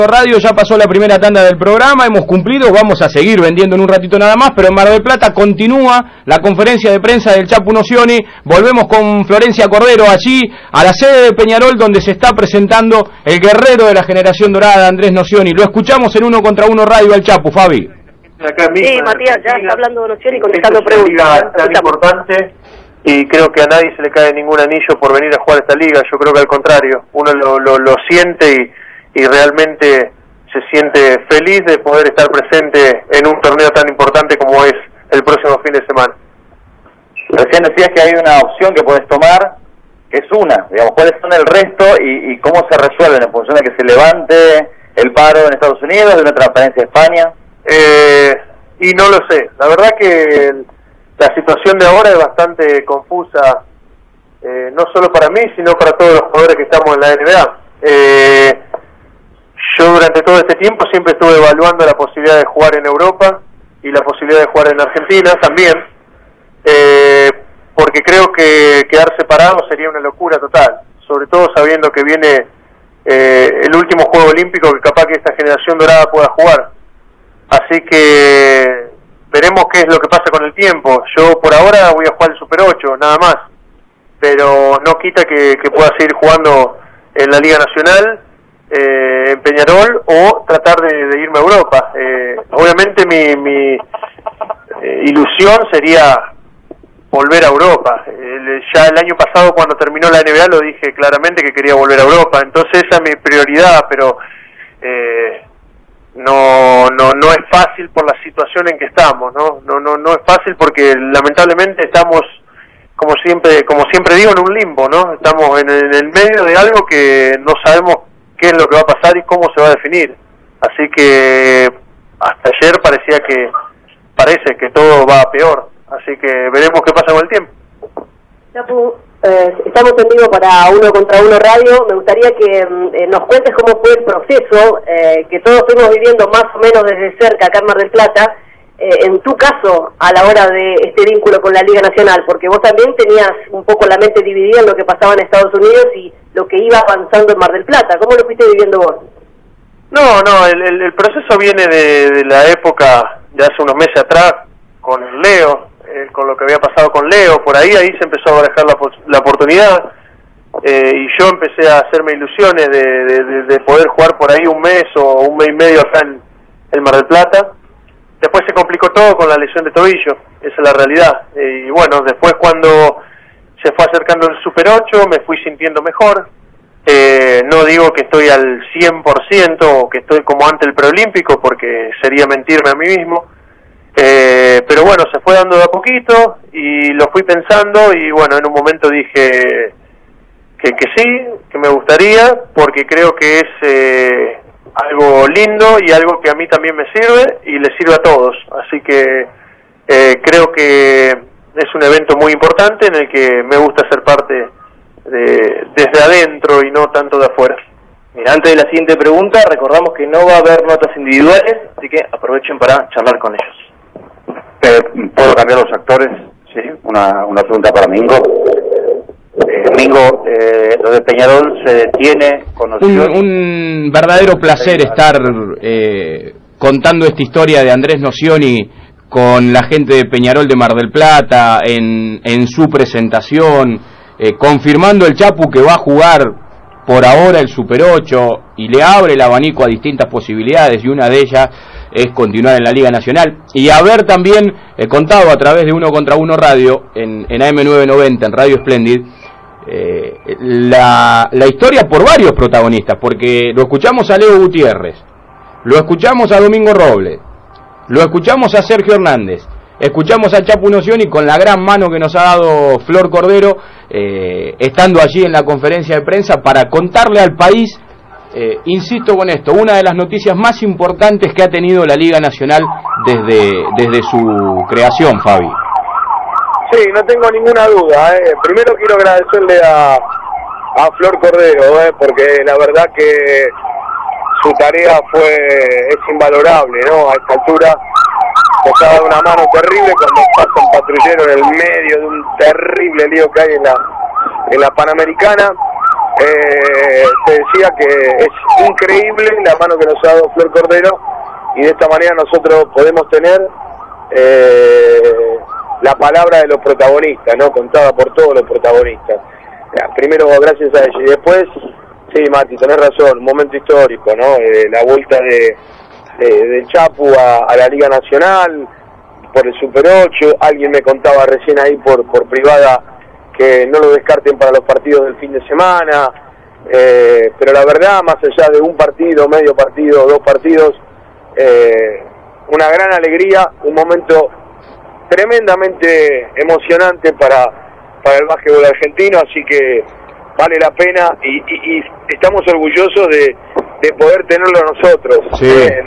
Radio ya pasó la primera tanda del programa, hemos cumplido, vamos a seguir vendiendo en un ratito nada más, pero en Mar del Plata continúa la conferencia de prensa del Chapu Nocioni. Volvemos con Florencia Cordero allí a la sede de Peñarol, donde se está presentando el guerrero de la generación dorada, Andrés Nocioni. Lo escuchamos en 1 contra 1 Radio al Chapu, Fabi. Sí, Matías, ya está hablando Nocioni contestando preguntas. Es tan importante y creo que a nadie se le cae ningún anillo por venir a jugar esta liga. Yo creo que al contrario, uno lo siente y realmente se siente feliz de poder estar presente en un torneo tan importante como es el próximo fin de semana. Recién decías que hay una opción que puedes tomar, que es una, digamos, ¿cuáles son el resto y cómo se resuelven en función de que se levante el paro en Estados Unidos, de una transferencia a España? Y no lo sé, la verdad que la situación de ahora es bastante confusa, no solo para mí, sino para todos los jugadores que estamos en la NBA. Yo durante todo este tiempo siempre estuve evaluando la posibilidad de jugar en Europa y la posibilidad de jugar en Argentina también, porque creo que quedar separados sería una locura total, sobre todo sabiendo que viene el último Juego Olímpico que capaz que esta generación dorada pueda jugar. Así que veremos qué es lo que pasa con el tiempo. Yo por ahora voy a jugar el Super 8, nada más, pero no quita que pueda seguir jugando en la Liga Nacional, en Peñarol, o tratar de irme a Europa. Obviamente mi ilusión sería volver a Europa. Ya el año pasado, cuando terminó la NBA, lo dije claramente que quería volver a Europa, entonces esa es mi prioridad, pero no es fácil por la situación en que estamos, no es fácil porque lamentablemente estamos, como siempre digo, en un limbo, ¿no? Estamos en el medio de algo que no sabemos qué es lo que va a pasar y cómo se va a definir. Así que hasta ayer parece que todo va a peor. Así que veremos qué pasa con el tiempo. Chapu, estamos en vivo para 1 contra 1 Radio. Me gustaría que nos cuentes cómo fue el proceso que todos fuimos viviendo más o menos desde cerca acá en Mar del Plata, en tu caso, a la hora de este vínculo con la Liga Nacional, porque vos también tenías un poco la mente dividida en lo que pasaba en Estados Unidos y lo que iba avanzando en Mar del Plata. ¿Cómo lo fuiste viviendo vos? No, el proceso viene de la época de hace unos meses atrás con Leo, con lo que había pasado con Leo. Por ahí se empezó a barajar la oportunidad, y yo empecé a hacerme ilusiones de poder jugar por ahí un mes o un mes y medio acá en Mar del Plata. Después se complicó todo con la lesión de tobillo, esa es la realidad. Y bueno, después cuando se fue acercando el Super 8 me fui sintiendo mejor. No digo que estoy al 100% o que estoy como ante el preolímpico, porque sería mentirme a mí mismo. Pero bueno, se fue dando de a poquito y lo fui pensando, y bueno, en un momento dije que sí, que me gustaría, porque creo que es algo lindo y algo que a mí también me sirve y le sirve a todos. Así que creo que es un evento muy importante en el que me gusta ser parte desde adentro y no tanto de afuera. Mira, antes de la siguiente pregunta, recordamos que no va a haber notas individuales, así que aprovechen para charlar con ellos. ¿Puedo cambiar los actores? Sí, una pregunta para Mingo. Mingo, lo de Peñarol se detiene con un verdadero placer estar contando esta historia de Andrés Nocioni con la gente de Peñarol de Mar del Plata en su presentación, confirmando el Chapu que va a jugar por ahora el Super 8 y le abre el abanico a distintas posibilidades, y una de ellas es continuar en la Liga Nacional, y haber también contado a través de 1 contra 1 Radio en AM990, en Radio Splendid, la historia por varios protagonistas, porque lo escuchamos a Leo Gutiérrez, lo escuchamos a Domingo Robles, lo escuchamos a Sergio Hernández, escuchamos a Chapu Nocioni con la gran mano que nos ha dado Flor Cordero, estando allí en la conferencia de prensa para contarle al país, insisto con esto, una de las noticias más importantes que ha tenido la Liga Nacional desde su creación, Fabi. Sí, no tengo ninguna duda. Primero quiero agradecerle a Flor Cordero, porque la verdad que su tarea es invalorable, ¿no? A esta altura nos ha dado una mano terrible cuando pasa un patrullero en el medio de un terrible lío que hay en la Panamericana. te decía que es increíble la mano que nos ha dado Flor Cordero, y de esta manera nosotros podemos tener la palabra de los protagonistas, ¿no? Contada por todos los protagonistas. Primero gracias a ella, y después, sí, Mati, tenés razón, un momento histórico, ¿no? La vuelta del Chapu a la Liga Nacional por el Super 8. Alguien me contaba recién ahí por privada que no lo descarten para los partidos del fin de semana, pero la verdad, más allá de un partido, medio partido, 2 partidos, una gran alegría, un momento tremendamente emocionante para el básquetbol argentino, así que vale la pena, y estamos orgullosos de poder tenerlo nosotros, sí.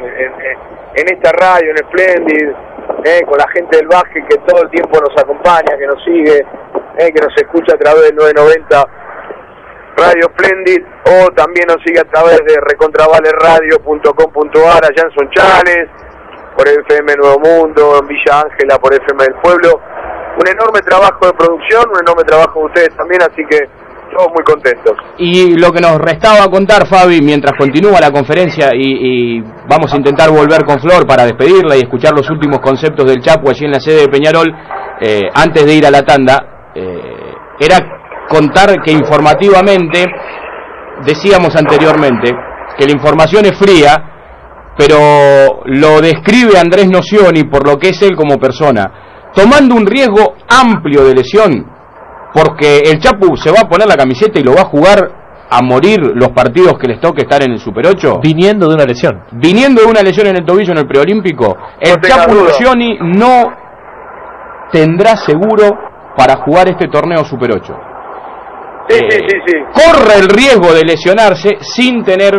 En esta radio, en Splendid, con la gente del básquet que todo el tiempo nos acompaña, que nos sigue, que nos escucha a través del 990 Radio Splendid, o también nos sigue a través de recontravaleradio.com.ar allá en Sonchales, por FM Nuevo Mundo, en Villa Ángela, por FM del Pueblo. Un enorme trabajo de producción, un enorme trabajo de ustedes también, así que todos muy contentos. Y lo que nos restaba contar, Fabi, mientras continúa la conferencia, y vamos a intentar volver con Flor para despedirla y escuchar los últimos conceptos del Chapu allí en la sede de Peñarol, antes de ir a la tanda, era contar que informativamente, decíamos anteriormente, que la información es fría, pero lo describe Andrés Nocioni por lo que es él como persona, tomando un riesgo amplio de lesión, porque el Chapu se va a poner la camiseta y lo va a jugar a morir los partidos que les toque estar en el Super 8. Viniendo de una lesión. Viniendo de una lesión en el tobillo en el preolímpico, el Chapu Nocioni no tendrá seguro para jugar este torneo Super 8. Sí. Corre el riesgo de lesionarse sin tener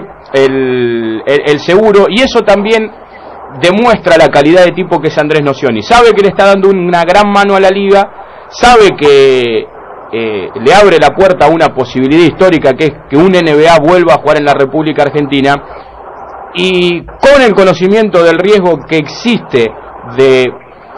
el seguro, y eso también demuestra la calidad de tipo que es Andrés Nocioni. Sabe que le está dando una gran mano a la liga, sabe que le abre la puerta a una posibilidad histórica, que es que un NBA vuelva a jugar en la República Argentina, y con el conocimiento del riesgo que existe de...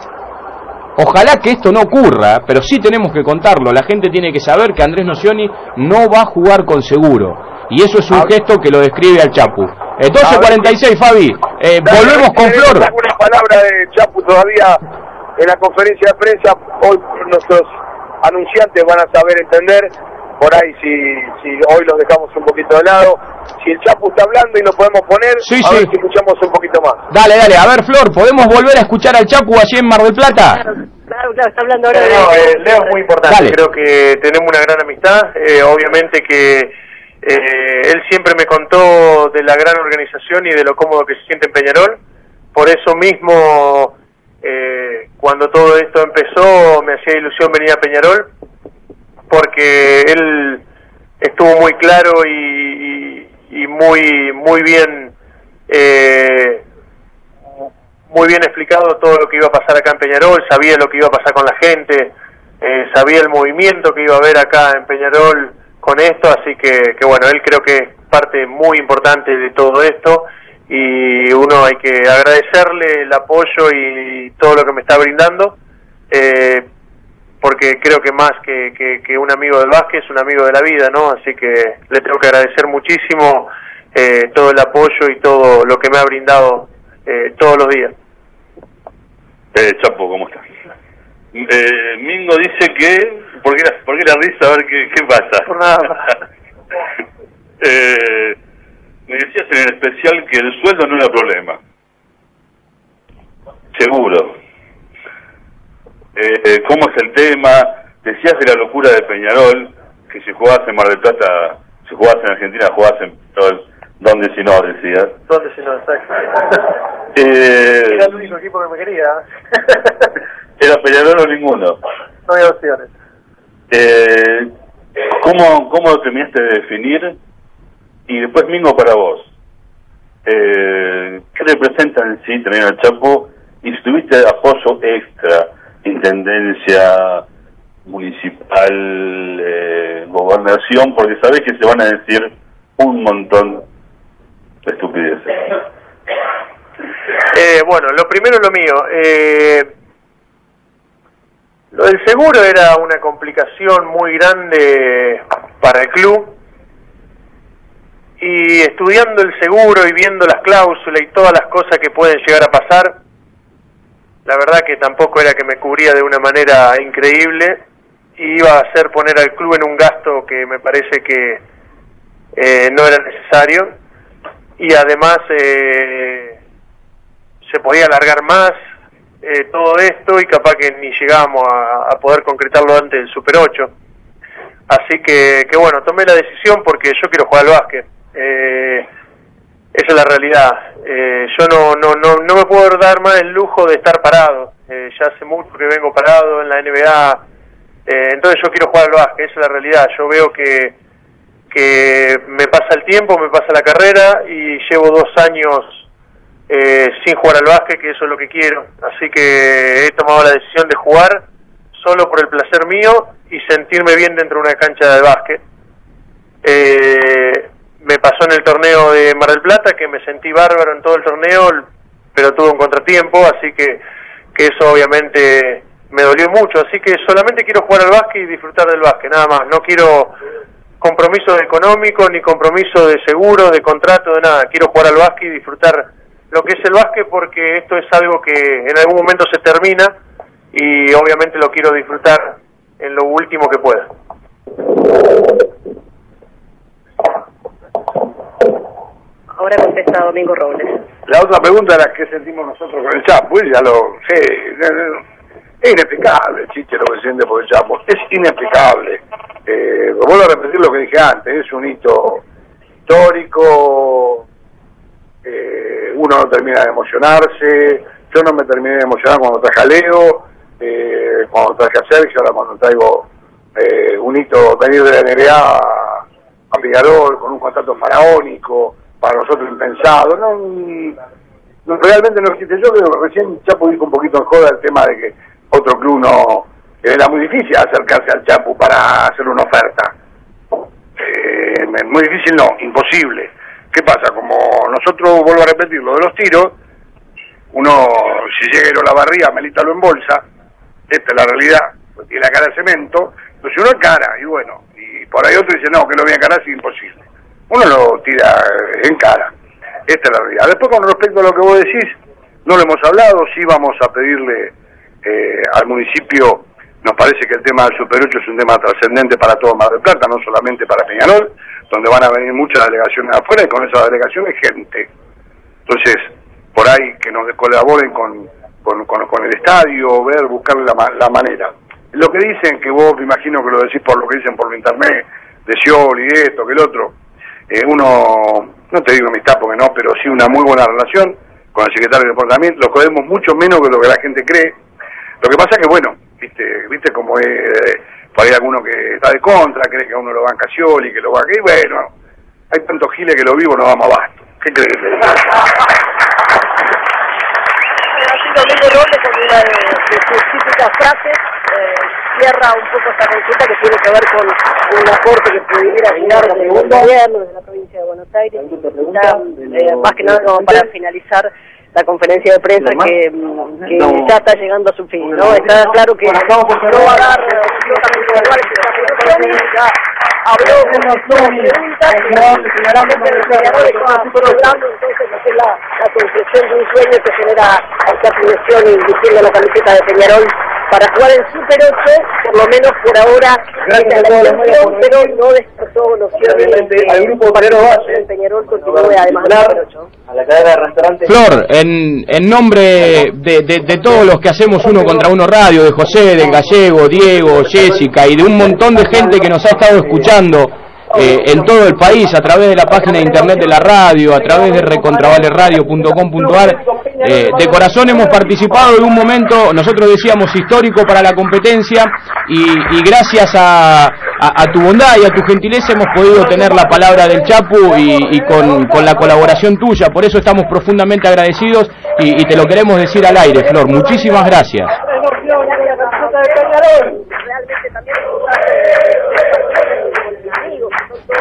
Ojalá que esto no ocurra, pero sí tenemos que contarlo. La gente tiene que saber que Andrés Nocioni no va a jugar con seguro, y eso es un gesto que lo describe al Chapu. 12:46, Fabi, volvemos con Flor. ¿Alguna palabra de Chapu todavía en la conferencia de prensa? Hoy nuestros anunciantes van a saber entender, por ahí si hoy los dejamos un poquito de lado. Si el Chapu está hablando y lo podemos poner, a ver si escuchamos un poquito más. Dale, a ver, Flor, ¿podemos volver a escuchar al Chapu allí en Mar del Plata? Claro, está hablando ahora Leo es muy importante. Dale. Creo que tenemos una gran amistad, obviamente que él siempre me contó de la gran organización y de lo cómodo que se siente en Peñarol. Por eso mismo, cuando todo esto empezó, me hacía ilusión venir a Peñarol, porque él estuvo muy claro y muy bien explicado todo lo que iba a pasar acá en Peñarol. Sabía lo que iba a pasar con la gente, sabía el movimiento que iba a haber acá en Peñarol con esto, así que bueno, él creo que es parte muy importante de todo esto, y uno hay que agradecerle el apoyo y todo lo que me está brindando, porque creo que más que un amigo del básquet es un amigo de la vida, ¿no? Así que le tengo que agradecer muchísimo todo el apoyo y todo lo que me ha brindado todos los días. Chapo, ¿cómo estás? Mingo dice que... ¿Por qué la risa? A ver qué pasa. Por nada. Me decías en el especial que el sueldo no era problema. Seguro. ¿Cómo es el tema? Decías de la locura de Peñarol, que si jugabas en Mar del Plata, si jugabas en Argentina, jugabas en Peñarol. ¿Dónde si no, decías? ¿Dónde si no? Exacto. Era el único equipo que me quería. ¿Era Peñarol o ninguno? No había opciones. ¿Cómo lo terminaste de definir? Y después, Mingo, para vos, ¿qué representa en sí tener al Chapo? Y si tuviste apoyo extra, intendencia, municipal, gobernación, porque sabés que se van a decir un montón de estupideces. Bueno, lo primero lo mío. Lo del seguro era una complicación muy grande para el club, y estudiando el seguro y viendo las cláusulas y todas las cosas que pueden llegar a pasar, la verdad que tampoco era que me cubría de una manera increíble, y iba a hacer poner al club en un gasto que me parece que no era necesario, y además se podía alargar más todo esto, y capaz que ni llegábamos a poder concretarlo antes del Super 8. Así que bueno, tomé la decisión porque yo quiero jugar al básquet. Esa es la realidad. Yo no me puedo dar más el lujo de estar parado. Ya hace mucho que vengo parado en la NBA. Entonces yo quiero jugar al básquet, esa es la realidad. Yo veo que me pasa el tiempo, me pasa la carrera, y llevo 2 años sin jugar al básquet, que eso es lo que quiero. Así que he tomado la decisión de jugar solo por el placer mío y sentirme bien dentro de una cancha de básquet. Me pasó en el torneo de Mar del Plata, que me sentí bárbaro en todo el torneo, pero tuve un contratiempo, así que eso obviamente me dolió mucho. Así que solamente quiero jugar al básquet y disfrutar del básquet, nada más. No quiero compromisos económicos, ni compromiso de seguro, de contrato, de nada. Quiero jugar al básquet y disfrutar lo que es el básquet, porque esto es algo que en algún momento se termina, y obviamente lo quiero disfrutar en lo último que pueda. Ahora contesta Domingo Robles. La otra pregunta era qué sentimos nosotros con el Chapo, y ya lo sé. Es inexplicable, Chiche, lo que siente por el Chapo. Es inexplicable. Vuelvo a repetir lo que dije antes, es un hito histórico. Uno no termina de emocionarse. Yo no me terminé de emocionar cuando traje a Leo, cuando traje a Sergio, ahora cuando traigo un hito venir de la NBA a Peñarol con un contrato faraónico, para nosotros impensado. Realmente no existe. Yo creo que recién Chapo dijo un poquito en joda el tema de que otro club no, que era muy difícil acercarse al Chapo para hacer una oferta. Muy difícil no, imposible. ¿Qué pasa? Como nosotros, vuelvo a repetir, lo de los tiros, uno, si llega a la barriga, Melita lo embolsa, esta es la realidad, pues tiene la cara de cemento, entonces uno encara, y bueno, y por ahí otro dice, no, que lo voy a encarar, es imposible. Uno lo tira en cara, esta es la realidad. Después, con respecto a lo que vos decís, no lo hemos hablado, sí vamos a pedirle al municipio, nos parece que el tema del Super 8 es un tema trascendente para todo Mar del Plata, no solamente para Peñarol, donde van a venir muchas delegaciones de afuera, y con esas delegaciones gente. Entonces, por ahí que nos colaboren con el estadio, buscar la manera. Lo que dicen, que vos me imagino que lo decís por lo que dicen por internet, de Scioli, esto, que el otro, uno, no te digo amistad porque no, pero sí una muy buena relación con el secretario de Deportamiento, lo creemos mucho menos que lo que la gente cree. Lo que pasa es que, bueno, viste como por ahí alguno que está de contra, cree que a uno lo banca Scioli, que lo banca, y bueno, hay tantos giles que lo vivo no damos abasto. ¿Qué crees que te diga? Domingo Robles, con una de sus típicas frases, cierra un poco esta consulta que tiene que ver con un aporte que pudiera llegar desde el gobierno, desde la provincia de Buenos Aires. Ya, más que nada como para finalizar la conferencia de prensa que ya está llegando a su fin, ¿no? Está claro que no va a dar absolutamente igual esta habló con las preguntas y claramente el generador estaba programando entonces lo que es la construcción de un sueño que genera esta proyección y diciendo la camiseta de Peñarol para jugar en Super 8, por lo menos por ahora, pero no despertó nociones al grupo de Peñarol continúe además de Super 8. A la cadena de restaurantes. Flor, en nombre de todos los que hacemos Uno contra Uno Radio, de José, del Gallego, Diego, Jessica y de un montón de gente que nos ha estado escuchando en todo el país a través de la página de internet de la radio, a través de recontravaleradio.com.ar, de corazón hemos participado en un momento, nosotros decíamos histórico para la competencia, y gracias a tu bondad y a tu gentileza hemos podido tener la palabra del Chapu y con la colaboración tuya. Por eso estamos profundamente agradecidos y te lo queremos decir al aire, Flor. Muchísimas gracias. Realmente también amigos,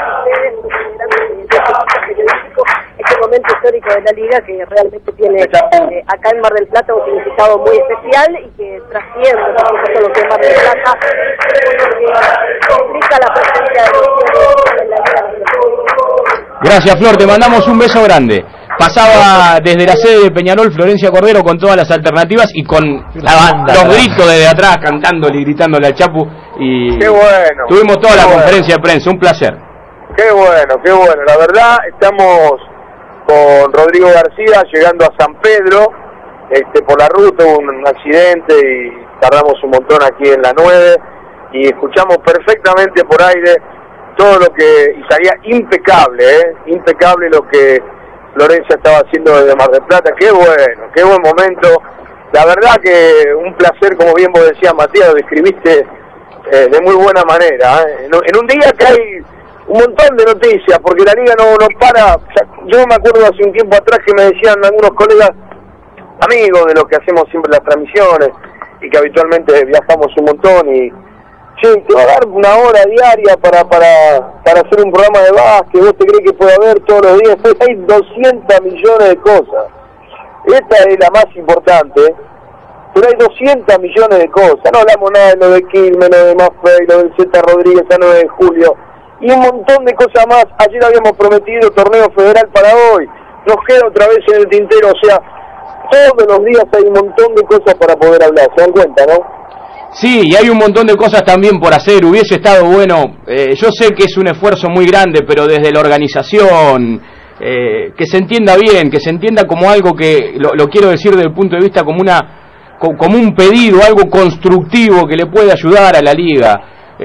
este momento histórico de la liga que realmente tiene acá en Mar del Plata un significado muy especial y que trasciende por supuesto lo que es Mar del Plata, porque implica la presencia de los en la liga. Gracias, Flor, te mandamos un beso grande. Pasaba desde la sede de Peñarol Florencia Cordero con todas las alternativas y con la banda, los gritos desde atrás, cantándole y gritándole al Chapu. Y qué bueno. Tuvimos toda la conferencia de prensa, un placer. Qué bueno, qué bueno. La verdad, estamos con Rodrigo García llegando a San Pedro. Por la ruta hubo un accidente y tardamos un montón aquí en la 9 y escuchamos perfectamente por aire todo lo que, y salía impecable, impecable lo que Florencia estaba haciendo desde Mar del Plata. Qué bueno, qué buen momento. La verdad que un placer, como bien vos decías, Matías, lo describiste de muy buena manera. En un día que hay un montón de noticias, porque la liga no para. O sea, yo me acuerdo hace un tiempo atrás que me decían algunos colegas, amigos de los que hacemos siempre las transmisiones y que habitualmente viajamos un montón y che, te va a dar una hora diaria para hacer un programa de básquet, vos te crees que puede haber todos los días. Pues hay 200 millones de cosas, esta es la más importante, pero hay 200 millones de cosas. No hablamos nada de lo de Quilmes, lo de Maffei, lo del Z Rodríguez a 9 de julio y un montón de cosas más. Ayer habíamos prometido torneo federal para hoy, nos queda otra vez en el tintero. O sea, todos los días hay un montón de cosas para poder hablar, ¿se dan cuenta, no? Sí, y hay un montón de cosas también por hacer. Hubiese estado bueno, yo sé que es un esfuerzo muy grande, pero desde la organización, que se entienda bien, que se entienda como algo que, lo quiero decir desde el punto de vista como un pedido, algo constructivo que le puede ayudar a la liga.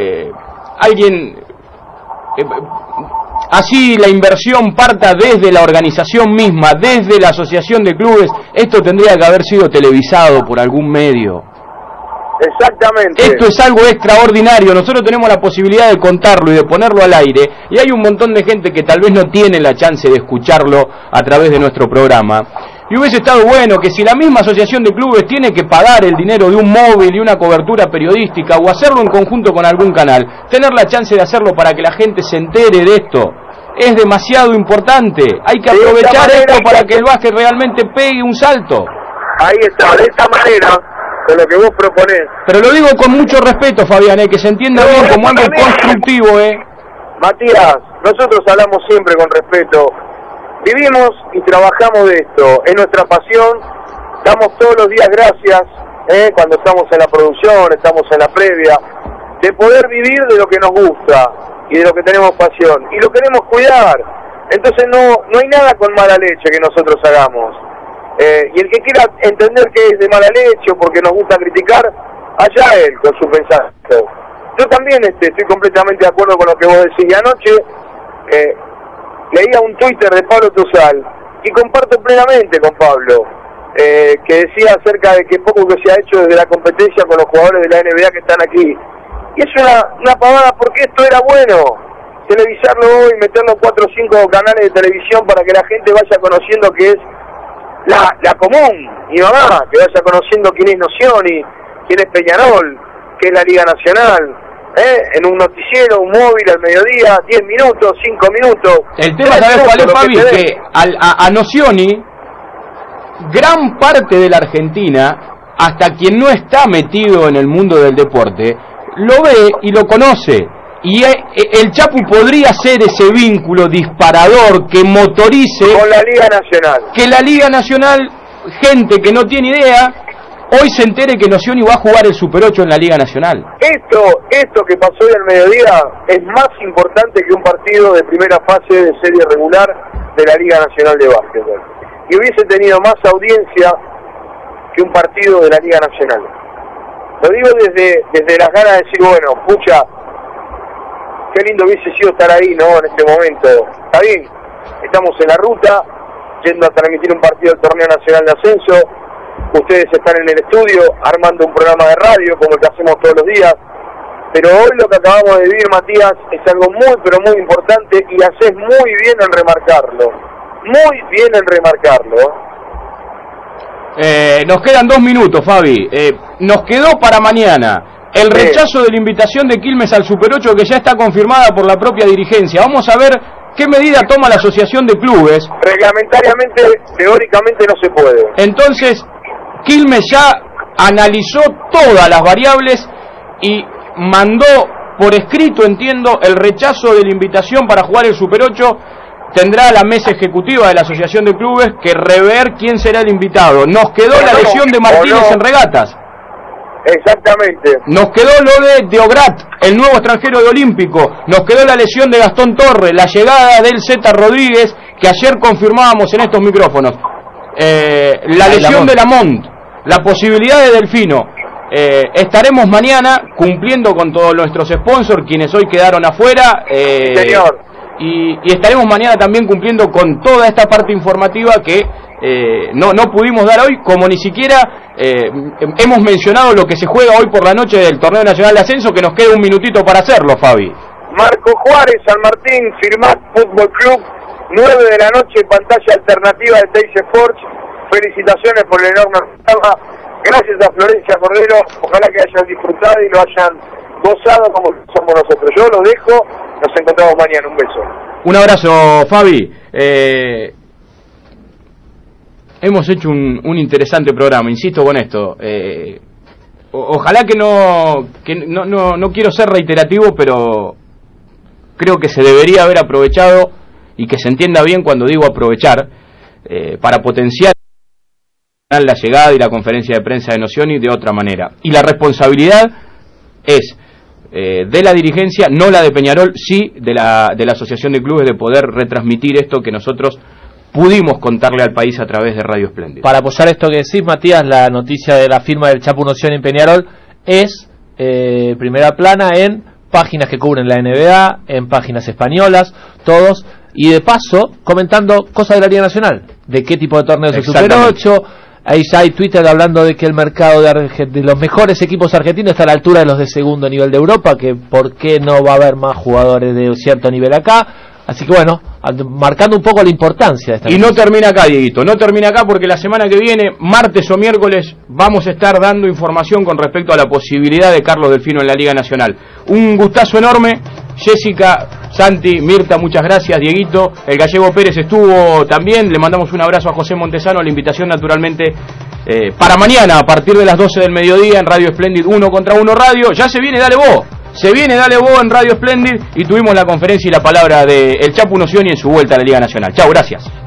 Así la inversión parta desde la organización misma, desde la asociación de clubes. Esto tendría que haber sido televisado por algún medio. Exactamente. Esto es algo extraordinario. Nosotros tenemos la posibilidad de contarlo y de ponerlo al aire, y hay un montón de gente que tal vez no tiene la chance de escucharlo a través de nuestro programa. Y hubiese estado bueno que si la misma asociación de clubes tiene que pagar el dinero de un móvil y una cobertura periodística, o hacerlo en conjunto con algún canal, tener la chance de hacerlo para que la gente se entere de esto. Es demasiado importante. Hay que aprovechar esto para que el básquet realmente pegue un salto. Ahí está, de esta manera, con lo que vos proponés. Pero lo digo con mucho respeto, Fabián, que se entienda bien como algo constructivo, Matías, nosotros hablamos siempre con respeto. Vivimos y trabajamos de esto, es nuestra pasión, damos todos los días gracias, cuando estamos en la producción, estamos en la previa, de poder vivir de lo que nos gusta y de lo que tenemos pasión, y lo queremos cuidar. Entonces no hay nada con mala leche que nosotros hagamos. Y el que quiera entender que es de mala leche o porque nos gusta criticar, allá él con su pensamiento. Yo también estoy completamente de acuerdo con lo que vos decís. Y anoche leía un Twitter de Pablo Tosal y comparto plenamente con Pablo, que decía acerca de que poco que se ha hecho desde la competencia con los jugadores de la NBA que están aquí. Y es una pavada, porque esto era bueno, televisarlo hoy, meterlo en 4 o 5 canales de televisión para que la gente vaya conociendo que es la común, mi mamá, que vaya conociendo quién es Nocioni, quién es Peñarol, qué es la Liga Nacional, en un noticiero, un móvil al mediodía, 10 minutos, 5 minutos. El tema, ¿sabes cuál es, Fabi? Que a Nocioni, gran parte de la Argentina, hasta quien no está metido en el mundo del deporte, lo ve y lo conoce. Y el Chapu podría ser ese vínculo disparador que motorice con la Liga Nacional. Que la Liga Nacional, gente que no tiene idea, hoy se entere que Nocioni va a jugar el Super 8 en la Liga Nacional. Esto que pasó hoy al mediodía es más importante que un partido de primera fase de serie regular de la Liga Nacional de Básquetbol. Y hubiese tenido más audiencia que un partido de la Liga Nacional. Lo digo desde las ganas de decir, bueno, pucha, qué lindo hubiese sido estar ahí, ¿no? En este momento. Está bien, estamos en la ruta, yendo a transmitir un partido del Torneo Nacional de Ascenso. Ustedes están en el estudio, armando un programa de radio, como el que hacemos todos los días. Pero hoy lo que acabamos de vivir, Matías, es algo muy, pero muy importante, y haces muy bien en remarcarlo. Muy bien en remarcarlo. Nos quedan 2 minutos, Fabi. Nos quedó para mañana el rechazo de la invitación de Quilmes al Super 8, que ya está confirmada por la propia dirigencia. Vamos a ver qué medida toma la asociación de clubes. Reglamentariamente, teóricamente no se puede. Entonces, Quilmes ya analizó todas las variables y mandó por escrito, entiendo, el rechazo de la invitación para jugar el Super 8, tendrá la mesa ejecutiva de la Asociación de Clubes que rever quién será el invitado. Nos quedó la lesión de Martínez en regatas. Exactamente. Nos quedó lo de Deograt, el nuevo extranjero de Olímpico. Nos quedó la lesión de Gastón Torres, la llegada del Zeta Rodríguez, que ayer confirmábamos en estos micrófonos. La lesión de Lamont, la posibilidad de Delfino. Estaremos mañana cumpliendo con todos nuestros sponsors, quienes hoy quedaron afuera. Señor. Y estaremos mañana también cumpliendo con toda esta parte informativa que no pudimos dar hoy, como ni siquiera hemos mencionado lo que se juega hoy por la noche del Torneo Nacional de Ascenso, que nos queda un minutito para hacerlo, Fabi. Marco Juárez, San Martín, Firmat Fútbol Club, 9 de la noche, pantalla alternativa de Teis Sports. Felicitaciones por el enorme programa. Gracias a Florencia Cordero, ojalá que hayan disfrutado y lo hayan gozado como somos nosotros. Yo lo dejo, nos encontramos mañana, un beso. Un abrazo, Fabi. Hemos hecho un interesante programa, insisto con esto. Ojalá que no quiero ser reiterativo, pero creo que se debería haber aprovechado, y que se entienda bien cuando digo aprovechar, para potenciar la llegada y la conferencia de prensa de Nocioni de otra manera. Y la responsabilidad es de la dirigencia, no la de Peñarol, sí de la Asociación de Clubes, de poder retransmitir esto que nosotros pudimos contarle al país a través de Radio Espléndido. Para apoyar esto que decís, Matías, la noticia de la firma del Chapu Nocioni en Peñarol es primera plana en páginas que cubren la NBA, en páginas españolas, todos, y de paso comentando cosas de la Liga Nacional, de qué tipo de torneos de Super 8. Ahí ya hay Twitter hablando de que el mercado de los mejores equipos argentinos está a la altura de los de segundo nivel de Europa, que por qué no va a haber más jugadores de cierto nivel acá. Así que bueno, marcando un poco la importancia de esta. Y no termina acá, Dieguito, no termina acá, porque la semana que viene, martes o miércoles, vamos a estar dando información con respecto a la posibilidad de Carlos Delfino en la Liga Nacional. Un gustazo enorme. Jessica, Santi, Mirta, muchas gracias. Dieguito, el Gallego Pérez estuvo también. Le mandamos un abrazo a José Montesano. La invitación naturalmente para mañana a partir de las 12 del mediodía en Radio Espléndido 1 contra 1 Radio. Ya se viene Dale Vos. Se viene Dale Vos en Radio Espléndido, y tuvimos la conferencia y la palabra de el Chapu Nocioni en su vuelta a la Liga Nacional. Chau, gracias.